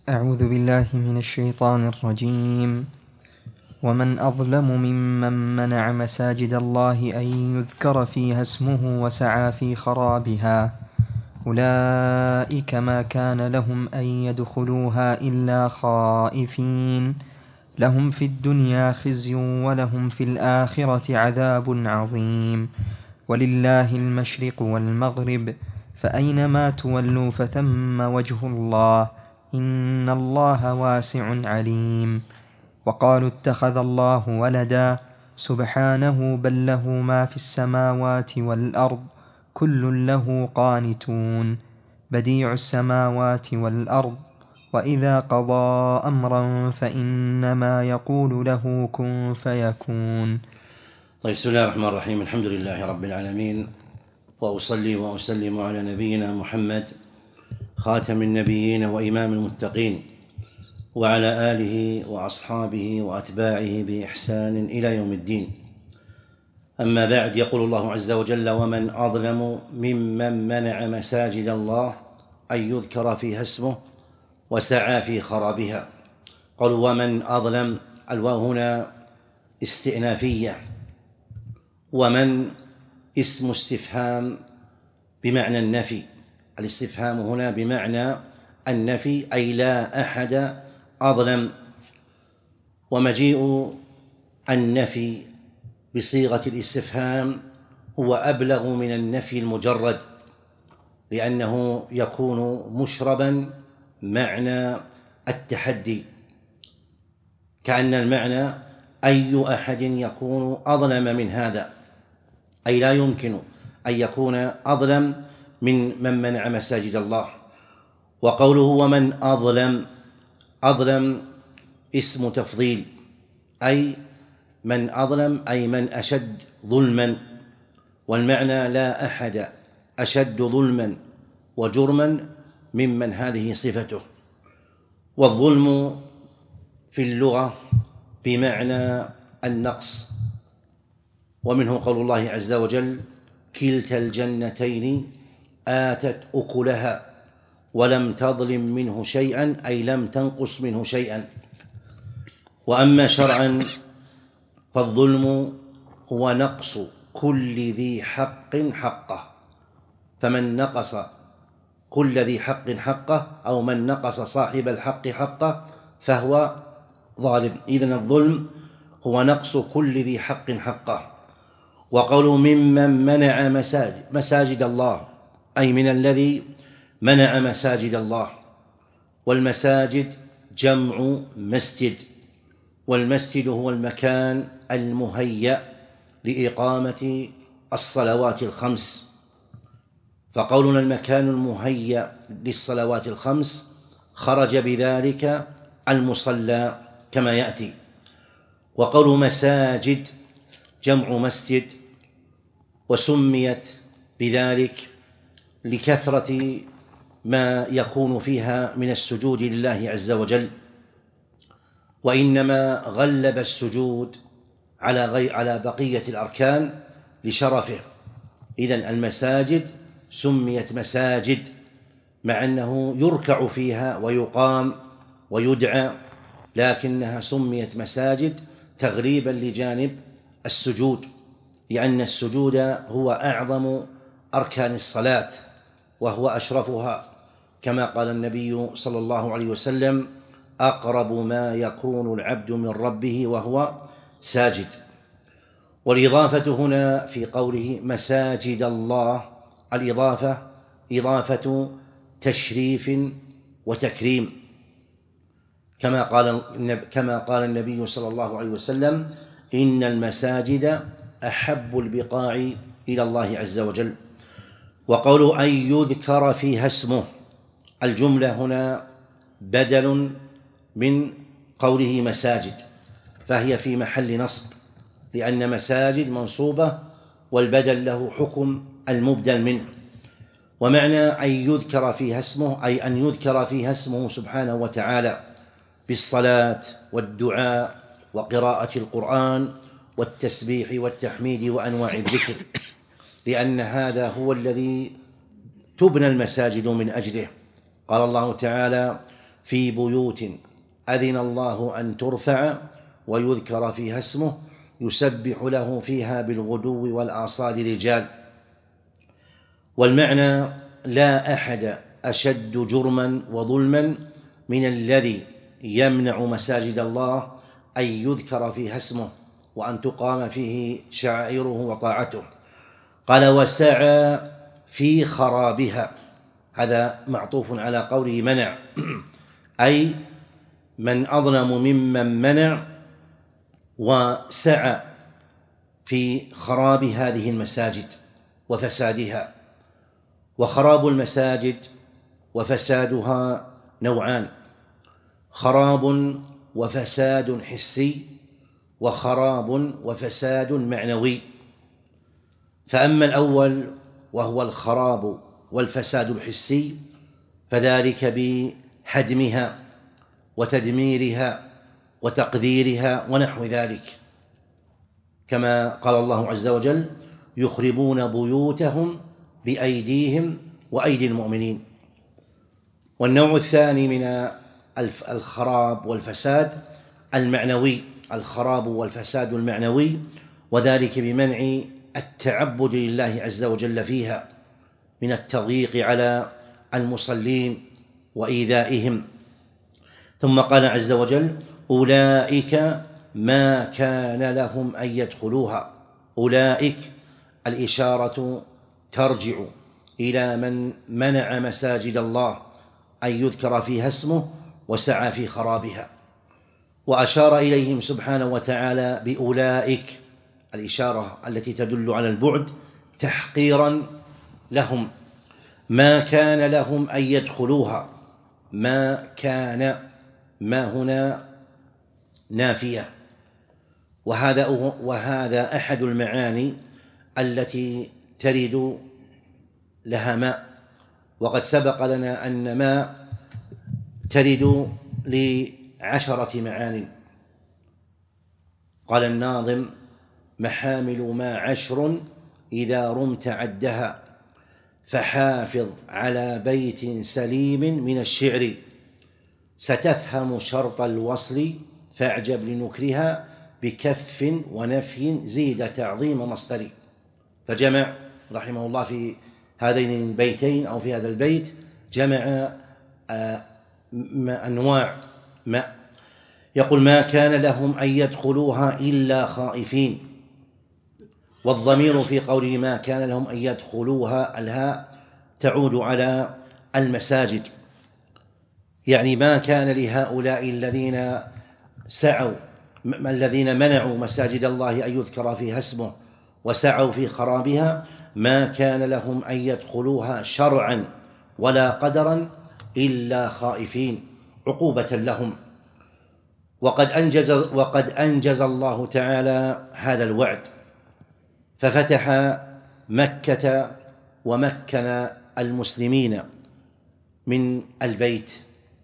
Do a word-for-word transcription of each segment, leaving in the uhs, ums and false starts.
أعوذ بالله من الشيطان الرجيم. ومن أظلم ممن منع مساجد الله أن يذكر فيها اسمه وسعى في خرابها أولئك ما كان لهم أن يدخلوها إلا خائفين لهم في الدنيا خزي ولهم في الآخرة عذاب عظيم ولله المشرق والمغرب فأينما تولوا فثم وجه الله إن الله واسع عليم. وقالوا اتخذ الله ولدا سبحانه بل له ما في السماوات والأرض كل له قانتون بديع السماوات والأرض وإذا قضى أمرا فإنما يقول له كن فيكون. طيب، بسم الله الرحمن الرحيم. الحمد لله رب العالمين، وأصلي وأسلم على نبينا محمد خاتم النبيين وإمام المتقين، وعلى آله وأصحابه وأتباعه بإحسان إلى يوم الدين. أما بعد، يقول الله عز وجل: ومن أظلم ممن منع مساجد الله أن يذكر فيها اسمه وسعى في خرابها. قالوا ومن أظلم، الواو هنا استئنافية، ومن اسم استفهام بمعنى النفي. الاستفهام هنا بمعنى النفي، أي لا أحد أظلم. ومجيء النفي بصيغة الاستفهام هو أبلغ من النفي المجرد، لأنه يكون مشربا معنى التحدي، كأن المعنى أي أحد يكون أظلم من هذا، أي لا يمكن أن يكون أظلم من من منع مساجد الله. وقوله ومن أظلم، أظلم اسم تفضيل، أي من أظلم أي من أشد ظلما، والمعنى لا أحد أشد ظلما وجرما ممن هذه صفته. والظلم في اللغة بمعنى النقص، ومنه قول الله عز وجل: كلتا الجنتين آتت أكلها ولم تظلم منه شيئا، أي لم تنقص منه شيئا. وأما شرعا فالظلم هو نقص كل ذي حق حقه، فمن نقص كل ذي حق حقه أو من نقص صاحب الحق حقه فهو ظالم. إذن الظلم هو نقص كل ذي حق حقه. وقولوا ممن منع مساجد, مساجد الله، أي من الذي منع مساجد الله. والمساجد جمع مسجد، والمسجد هو المكان المهيأ لإقامة الصلوات الخمس، فقولنا المكان المهيأ للصلوات الخمس خرج بذلك المصلى كما يأتي. وقول مساجد جمع مسجد، وسميت بذلك لكثرة ما يكون فيها من السجود لله عز وجل، وإنما غلب السجود على غير على بقية الأركان لشرفه. إذن المساجد سميت مساجد مع أنه يركع فيها ويقام ويدعى، لكنها سميت مساجد تغليبا لجانب السجود، لأن السجود هو أعظم أركان الصلاة وهو أشرفها، كما قال النبي صلى الله عليه وسلم: أقرب ما يكون العبد من ربه وهو ساجد. والإضافة هنا في قوله مساجد الله، الإضافة إضافة تشريف وتكريم، كما قال كما قال النبي صلى الله عليه وسلم: إن المساجد أحب البقاع إلى الله عز وجل. وقولوا أن يذكر فيها اسمه، الجملة هنا بدل من قوله مساجد، فهي في محل نصب، لأن مساجد منصوبة والبدل له حكم المبدل منه. ومعنى أن يذكر فيها اسمه أي أن يذكر فيها اسمه سبحانه وتعالى بالصلاة والدعاء وقراءة القرآن والتسبيح والتحميد وأنواع الذكر، لأن هذا هو الذي تبنى المساجد من أجله. قال الله تعالى: في بيوت أذن الله أن ترفع ويذكر فيها اسمه يسبح له فيها بالغدو والآصال رجال. والمعنى: لا أحد أشد جرما وظلما من الذي يمنع مساجد الله أن يذكر فيها اسمه وأن تقام فيه شعائره وطاعته. قال: وسعى في خرابها، هذا معطوف على قوله منع، أي من أظلم ممن منع وسعى في خراب هذه المساجد وفسادها. وخراب المساجد وفسادها نوعان: خراب وفساد حسي، وخراب وفساد معنوي. فأما الأول وهو الخراب والفساد الحسي فذلك بهدمها وتدميرها وتقذيرها ونحو ذلك، كما قال الله عز وجل: يخربون بيوتهم بأيديهم وأيدي المؤمنين. والنوع الثاني من الخراب والفساد المعنوي، الخراب والفساد المعنوي، وذلك بمنع التعبد لله عز وجل فيها من التضييق على المصلين وإيذائهم. ثم قال عز وجل: أولئك ما كان لهم أن يدخلوها. أولئك الإشارة ترجع إلى من منع مساجد الله أن يذكر فيها اسمه وسعى في خرابها، وأشار إليهم سبحانه وتعالى بأولئك، الإشارة التي تدل على البعد، تحقيرا لهم. ما كان لهم أن يدخلوها، ما كان، ما هنا نافية، وهذا وهذا أحد المعاني التي ترد لها ماء، وقد سبق لنا أن ما ترد لعشرة معان. قال الناظم: محامل ما عشر إذا رمت عدها، فحافظ على بيت سليم من الشعر، ستفهم شرط الوصل فاعجب لنكرها، بكف ونفي زيد تعظيم مصدري. فجمع رحمه الله في هذين البيتين أو في هذا البيت جمع أنواع ما. يقول: ما كان لهم أن يدخلوها إلا خائفين. والضمير في قوله ما كان لهم أن يدخلوها، الهاء تعود على المساجد، يعني ما كان لهؤلاء الذين سعوا الذين منعوا مساجد الله أن يذكر فيها اسمه وسعوا في خرابها، ما كان لهم أن يدخلوها شرعا ولا قدرا إلا خائفين عقوبة لهم. وقد أنجز, وقد أنجز الله تعالى هذا الوعد، ففتح مكة ومكن المسلمين من البيت،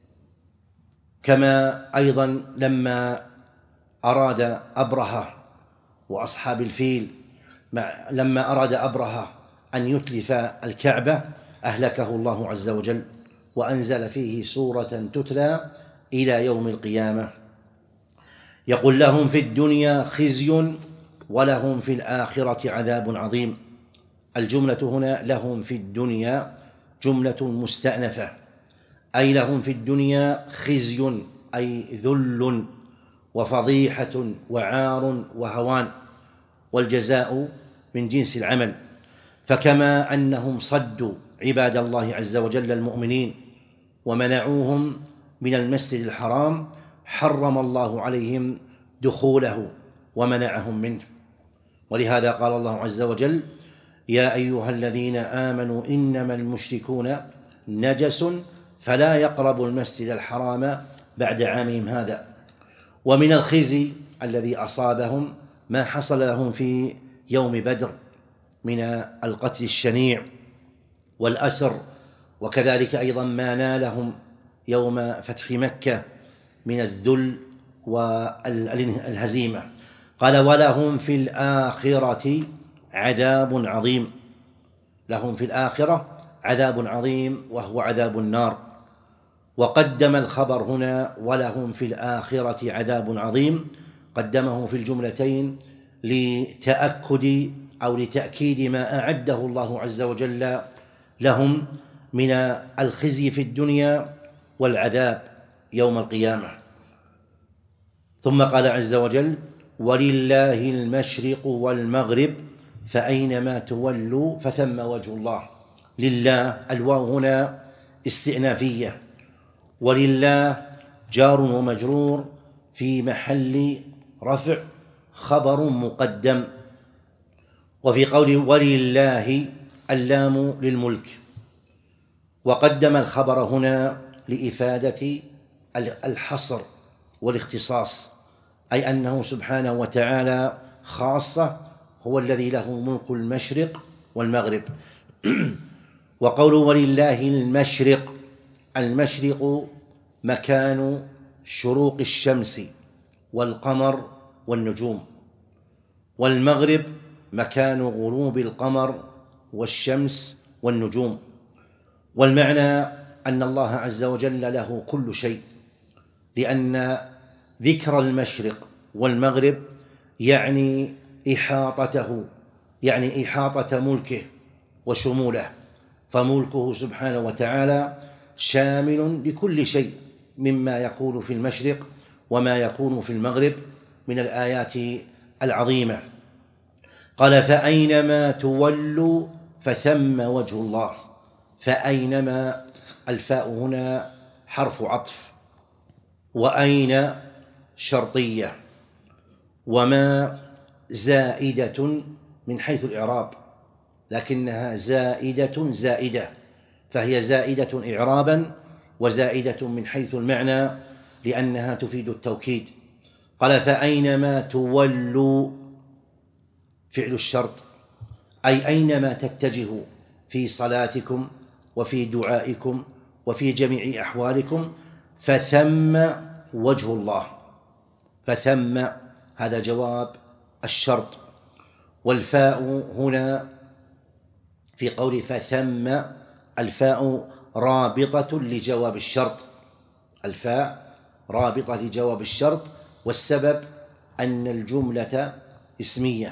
كما أيضا لما أراد أبرهة وأصحاب الفيل لما أراد أبرهة أن يتلف الكعبة أهلكه الله عز وجل، وأنزل فيه سورة تتلى إلى يوم القيامة. يقول: لهم في الدنيا خزي ولهم في الآخرة عذاب عظيم. الجملة هنا لهم في الدنيا جملة مستأنفة، أي لهم في الدنيا خزي أي ذل وفضيحة وعار وهوان، والجزاء من جنس العمل. فكما أنهم صدوا عباد الله عز وجل المؤمنين ومنعوهم من المسجد الحرام، حرم الله عليهم دخوله ومنعهم منه. ولهذا قال الله عز وجل: يا أيها الذين آمنوا إنما المشركون نجس فلا يقربوا المسجد الحرام بعد عامهم هذا. ومن الخزي الذي أصابهم ما حصل لهم في يوم بدر من القتل الشنيع والأسر، وكذلك أيضا ما نالهم يوم فتح مكة من الذل والهزيمة. قال: ولهم في الآخرة عذاب عظيم. لهم في الآخرة عذاب عظيم وهو عذاب النار. وقدم الخبر هنا ولهم في الآخرة عذاب عظيم، قدمه في الجملتين لتأكد أو لتأكيد ما أعده الله عز وجل لهم من الخزي في الدنيا والعذاب يوم القيامة. ثم قال عز وجل: ولله المشرق والمغرب فأينما تولوا فثم وجه الله. لله الواو هنا استئنافية، ولله جار ومجرور في محل رفع خبر مقدم. وفي قوله ولله اللام للملك، وقدم الخبر هنا لإفادة الحصر والاختصاص، أي أنه سبحانه وتعالى خاصة هو الذي له ملك المشرق والمغرب. وقوله ولله المشرق، المشرق مكان شروق الشمس والقمر والنجوم، والمغرب مكان غروب القمر والشمس والنجوم. والمعنى أن الله عز وجل له كل شيء، لأن ذكر المشرق والمغرب يعني إحاطته، يعني إحاطة ملكه وشموله، فملكه سبحانه وتعالى شامل لكل شيء مما يكون في المشرق وما يكون في المغرب من الآيات العظيمة. قال: فأينما تولوا فثم وجه الله. فأينما الفاء هنا حرف عطف، وأين شرطية، وما زائدة من حيث الإعراب، لكنها زائدة زائدة، فهي زائدة إعرابا وزائدة من حيث المعنى لأنها تفيد التوكيد. قال: فأينما تولوا فعل الشرط، أي أينما تتجهوا في صلاتكم وفي دعائكم وفي جميع أحوالكم فثم وجه الله. فثم هذا جواب الشرط، والفاء هنا في قول فثم الفاء رابطة لجواب الشرط، الفاء رابطة لجواب الشرط، والسبب أن الجملة اسمية،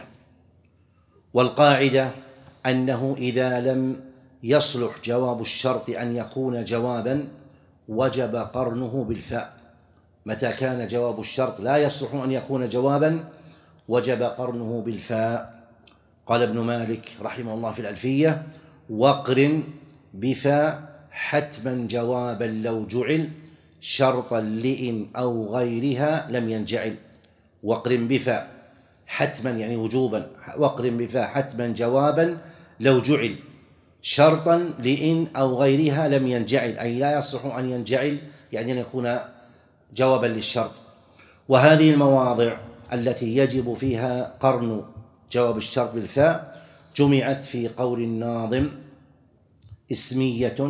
والقاعدة أنه إذا لم يصلح جواب الشرط أن يكون جوابا وجب قرنه بالفاء. متى كان جواب الشرط لا يصلح أن يكون جوابا وجب قرنه بالفاء. قال ابن مالك رحمه الله في الألفية: وقرن بفاء حتما جوابا لو جعل شرطا لئن أو غيرها لم ينجعل. وقرن بفاء حتما يعني وجوبا، وقرن بفاء حتما جوابا لو جعل شرطا لئن أو غيرها لم ينجعل، أي لا يصح أن ينجعل يعني أن يكون جوابا للشرط. وهذه المواضع التي يجب فيها قرن جواب الشرط بالفاء جمعت في قول الناظم: اسمية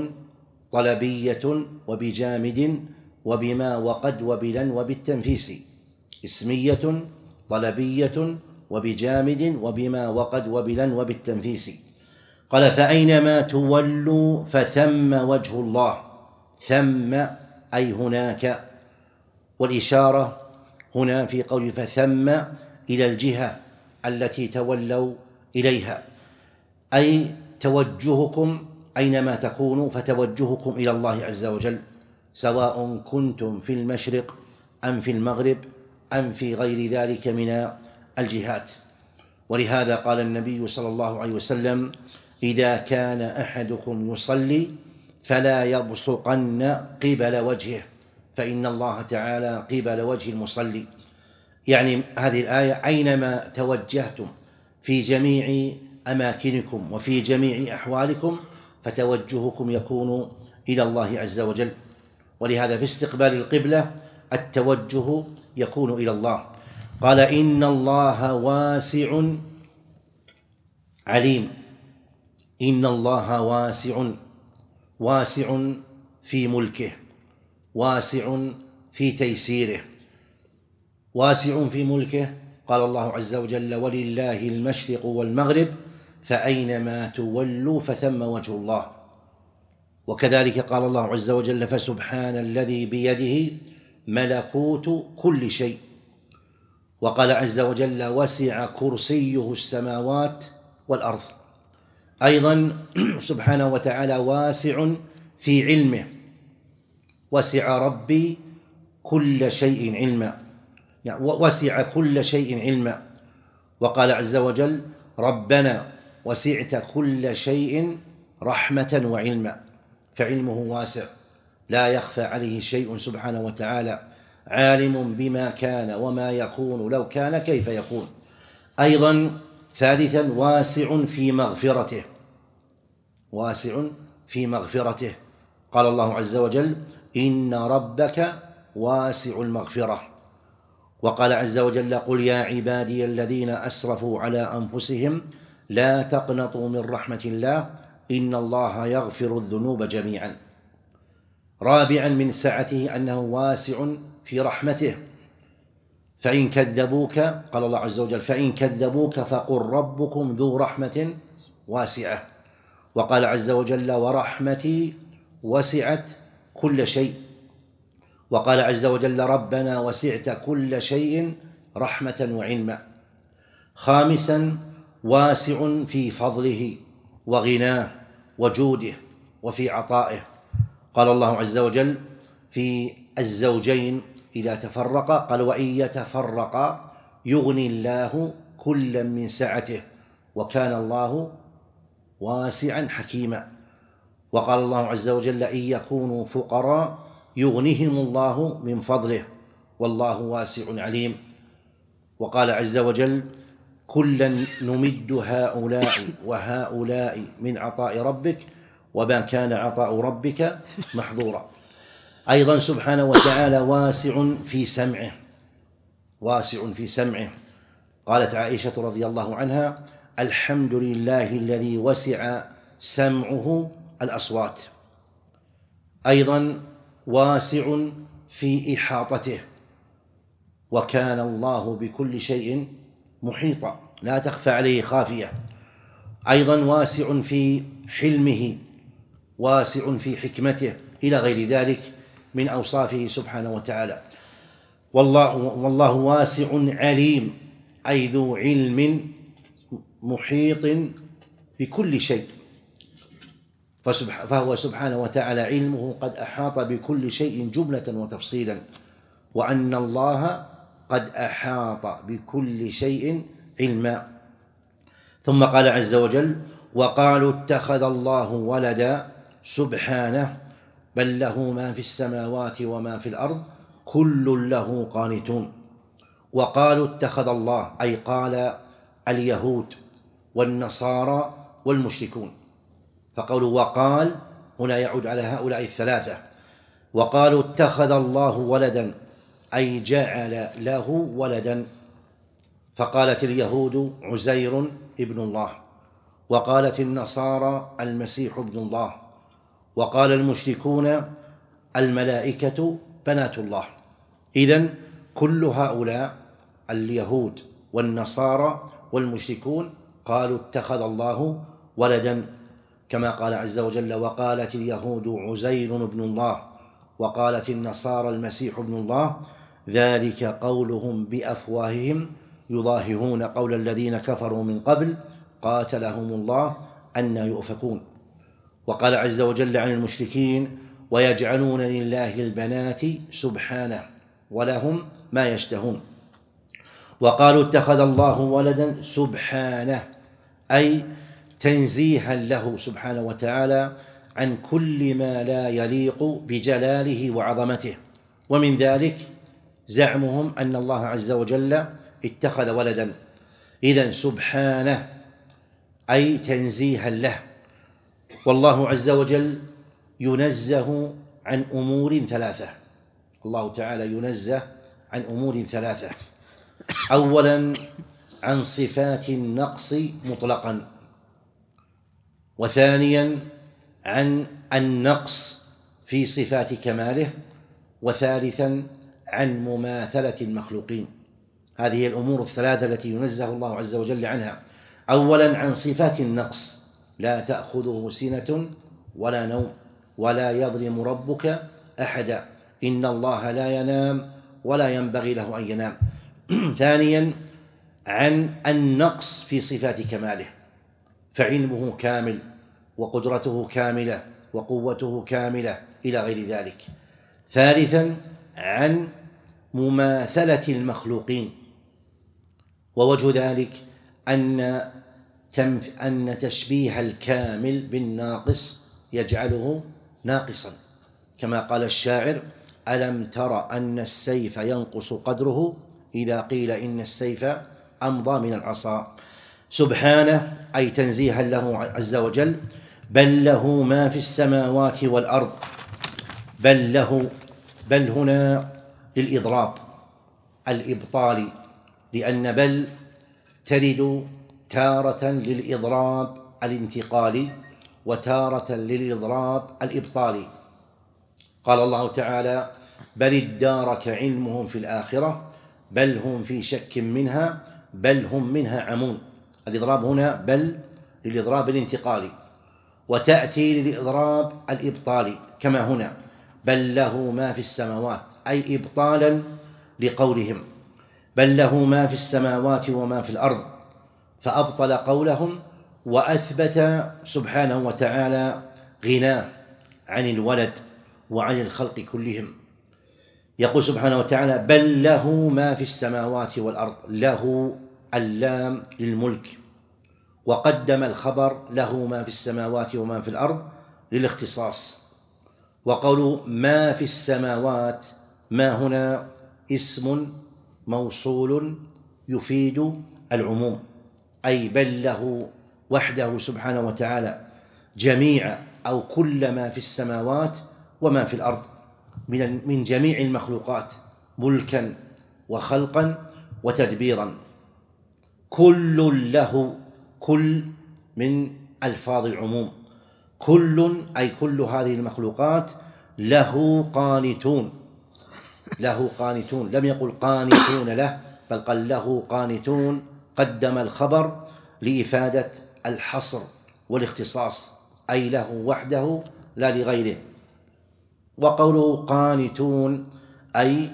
طلبية وبجامد وبما وقد وبلن وبالتنفيس. اسمية طلبية وبجامد وبما وقد وبلن وبالتنفيس. قال: فأينما تولوا فثم وجه الله. ثم أي هناك، والإشارة هنا في قول فثم إلى الجهة التي تولوا إليها، أي توجهكم أينما تكونوا فتوجهكم إلى الله عز وجل، سواء كنتم في المشرق أم في المغرب أم في غير ذلك من الجهات. ولهذا قال النبي صلى الله عليه وسلم: إذا كان أحدكم يصلي فلا يبصقن قبل وجهه فإن الله تعالى قبل وجه المصلي. يعني هذه الآية أينما توجهتم في جميع أماكنكم وفي جميع أحوالكم فتوجهكم يكون إلى الله عز وجل. ولهذا في استقبال القبلة التوجه يكون إلى الله. قال: إن الله واسع عليم. إن الله واسع، واسع في ملكه، واسع في تيسيره، واسع في ملكه. قال الله عز وجل: ولله المشرق والمغرب فأينما تولوا فثم وجه الله. وكذلك قال الله عز وجل: فسبحان الذي بيده ملكوت كل شيء. وقال عز وجل: وسع كرسيه السماوات والأرض. أيضا سبحانه وتعالى واسع في علمه، وسع ربي كل شيء علما، يعني وسع كل شيء علما. وقال عز وجل: ربنا وسعت كل شيء رحمة وعلما. فعلمه واسع لا يخفى عليه شيء سبحانه وتعالى، عالم بما كان وما يكون لو كان كيف يكون. أيضا ثالثا واسع في مغفرته، واسع في مغفرته. قال الله عز وجل: إن ربك واسع المغفرة. وقال عز وجل: قل يا عبادي الذين أسرفوا على أنفسهم لا تقنطوا من رحمة الله إن الله يغفر الذنوب جميعا. رابعا من سعته أنه واسع في رحمته، فإن كذبوك، قال الله عز وجل: فإن كذبوك فقل ربكم ذو رحمة واسعة. وقال عز وجل: ورحمتي وسعت كل شيء. وقال عز وجل: ربنا وسعت كل شيء رحمة وعلما. خامسا واسع في فضله وغناه وجوده وفي عطائه. قال الله عز وجل في الزوجين إذا تفرقا، قال: وإن يتفرقا يغني الله كلا من سعته وكان الله واسعا حكيما. وقال الله عز وجل: إن يكونوا فقراء يغنيهم الله من فضله والله واسع عليم. وقال عز وجل: كلا نمد هؤلاء وهؤلاء من عطاء ربك وما كان عطاء ربك محظورا. أيضا سبحانه وتعالى واسع في سمعه، واسع في سمعه. قالت عائشة رضي الله عنها: الحمد لله الذي وسع سمعه الأصوات. أيضا واسع في إحاطته، وكان الله بكل شيء محيطا لا تخفى عليه خافية. أيضا واسع في حلمه، واسع في حكمته، إلى غير ذلك من أوصافه سبحانه وتعالى. والله, والله واسع عليم، أي ذو علم محيط بكل شيء، فهو سبحانه وتعالى علمه قد أحاط بكل شيء جملة وتفصيلا، وأن الله قد أحاط بكل شيء علما. ثم قال عز وجل: وقالوا اتخذ الله ولدا سبحانه بل له ما في السماوات وما في الأرض كل له قانتون. وقالوا اتخذ الله، أي قال اليهود والنصارى والمشركون. فقولوا وقال هنا يعود على هؤلاء الثلاثة. وقالوا اتخذ الله ولدا، أي جعل له ولدا. فقالت اليهود عزير ابن الله، وقالت النصارى المسيح ابن الله، وقال المشركون الملائكة بنات الله. إذن كل هؤلاء اليهود والنصارى والمشركون قالوا اتخذ الله ولدا، كما قال عز وجل: وقالت اليهود عزير ابن الله وقالت النصارى المسيح ابن الله ذلك قولهم بأفواههم يضاهئون قول الذين كفروا من قبل قاتلهم الله أنى يؤفكون. وقال عز وجل عن المشركين: ويجعلون لله البنات سبحانه ولهم ما يشتهون. وقالوا اتخذ الله ولدا سبحانه، أي تنزيها له سبحانه وتعالى عن كل ما لا يليق بجلاله وعظمته. ومن ذلك زعمهم أن الله عز وجل اتخذ ولدا. إذن سبحانه أي تنزيها له. والله عز وجل ينزه عن أمور ثلاثة، الله تعالى ينزه عن أمور ثلاثة. أولا عن صفات النقص مطلقا، وثانيا عن النقص في صفات كماله، وثالثا عن مماثلة المخلوقين. هذه الأمور الثلاثة التي ينزه الله عز وجل عنها. أولا عن صفات النقص: لا تأخذه سنة ولا نوم ولا يظلم ربك أحدا إن الله لا ينام ولا ينبغي له أن ينام. ثانيا عن النقص في صفات كماله، فعلمه كامل وقدرته كاملة وقوته كاملة إلى غير ذلك. ثالثا عن مماثلة المخلوقين، ووجه ذلك أن أن تشبيه الكامل بالناقص يجعله ناقصا، كما قال الشاعر: ألم تر أن السيف ينقص قدره إذا قيل إن السيف أمضى من العصا. سبحانه أي تنزيها له عز وجل، بل له ما في السماوات والأرض. بل له، بل هنا للإضراب الإبطال، لأن بل ترد تارة للإضراب الانتقالي وتارة للإضراب الإبطالي. قال الله تعالى: بل ادارك علمهم في الآخرة بل هم في شك منها بل هم منها عمون. الإضراب هنا بل للإضراب الانتقالي، وتأتي للإضراب الإبطالي كما هنا: بل له ما في السماوات، أي إبطالا لقولهم بل له ما في السماوات وما في الأرض، فأبطل قولهم وأثبت سبحانه وتعالى غناه عن الولد وعن الخلق كلهم. يقول سبحانه وتعالى: بل له ما في السماوات والأرض. له اللام للملك، وقدم الخبر له ما في السماوات وما في الأرض للاختصاص. وقول ما في السماوات، ما هنا اسم موصول يفيد العموم، أي بل له وحده سبحانه وتعالى جميع أو كل ما في السماوات وما في الأرض من من جميع المخلوقات ملكا وخلقا وتدبيرا. كل له، كل من ألفاظ العموم، كل أي كل هذه المخلوقات له قانتون. له قانتون، لم يقل قانتون له، بل قال له قانتون، قدم الخبر لإفادة الحصر والاختصاص، أي له وحده لا لغيره. وقوله قانتون أي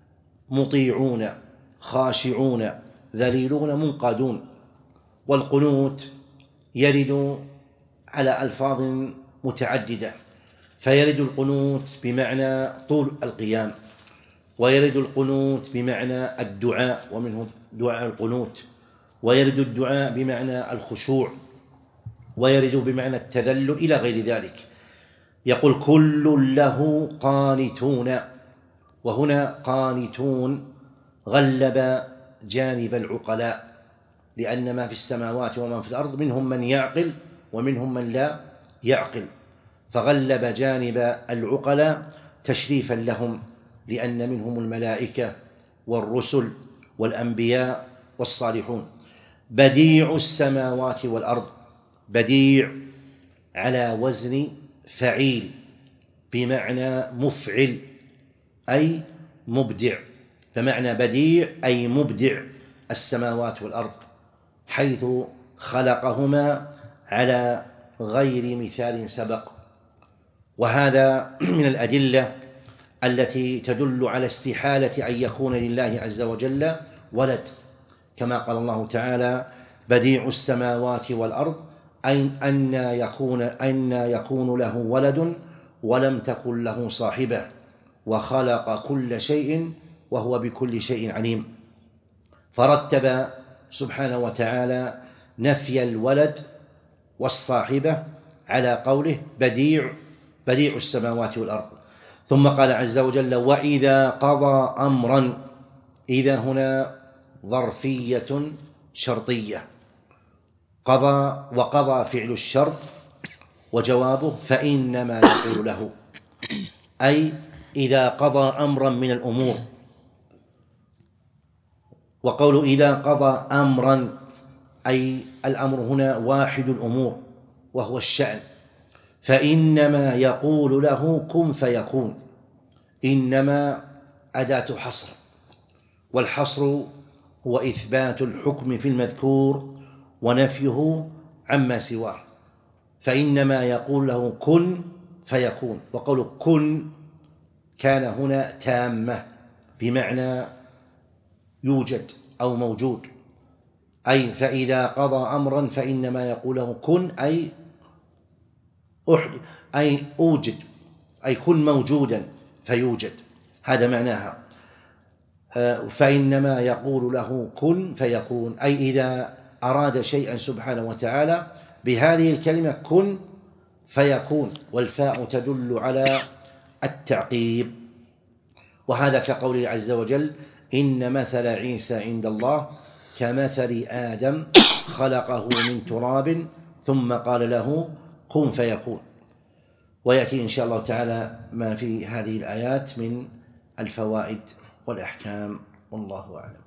مطيعون خاشعون ذليلون منقادون. والقنوت يرد على ألفاظ متعددة، فيرد القنوت بمعنى طول القيام، ويرد القنوت بمعنى الدعاء ومنه دعاء القنوت، ويرد الدعاء بمعنى الخشوع، ويرد بمعنى التذلل إلى غير ذلك. يقول كل له قانتون، وهنا قانتون غلب جانب العقلاء، لأن ما في السماوات وما في الأرض منهم من يعقل ومنهم من لا يعقل، فغلب جانب العقلاء تشريفا لهم، لأن منهم الملائكة والرسل والأنبياء والصالحون. بديع السماوات والأرض، بديع على وزن فعيل بمعنى مفعل أي مبدع، فمعنى بديع أي مبدع السماوات والأرض، حيث خلقهما على غير مثال سبق. وهذا من الأدلة التي تدل على استحالة أن يكون لله عز وجل ولد، كما قال الله تعالى: بديع السماوات والأرض أن يكون أن يكون له ولد ولم تكن له صاحبة وخلق كل شيء وهو بكل شيء عليم. فرتب سبحانه وتعالى نفي الولد والصاحبة على قوله بديع بديع السماوات والأرض، ثم قال عز وجل: وإذا قضى أمرا. إذا هنا ظرفية شرطية، قضى وقضى فعل الشرط، وجوابه فإنما يقول له، أي إذا قضى أمرا من الأمور. وقول إذا قضى أمرا أي الأمر هنا واحد الأمور وهو الشأن، فإنما يقول له كن فيكون. إنما أداة حصر، والحصر هو إثبات الحكم في المذكور ونفيه عما سواه، فإنما يقول له كن فيكون. وقوله كن كان هنا تامة بمعنى يوجد أو موجود، أي فإذا قضى أمرا فإنما يقوله كن أي أحد أي أوجد، أي كن موجودا فيوجد، هذا معناها. فإنما يقول له كن فيكون، أي إذا أراد شيئا سبحانه وتعالى بهذه الكلمة كن فيكون، والفاء تدل على التعقيب. وهذا كقوله عز وجل إن مثل عيسى عند الله كمثل آدم خلقه من تراب ثم قال له كن فيكون. ويأتي إن شاء الله تعالى ما في هذه الآيات من الفوائد والأحكام، والله أعلم.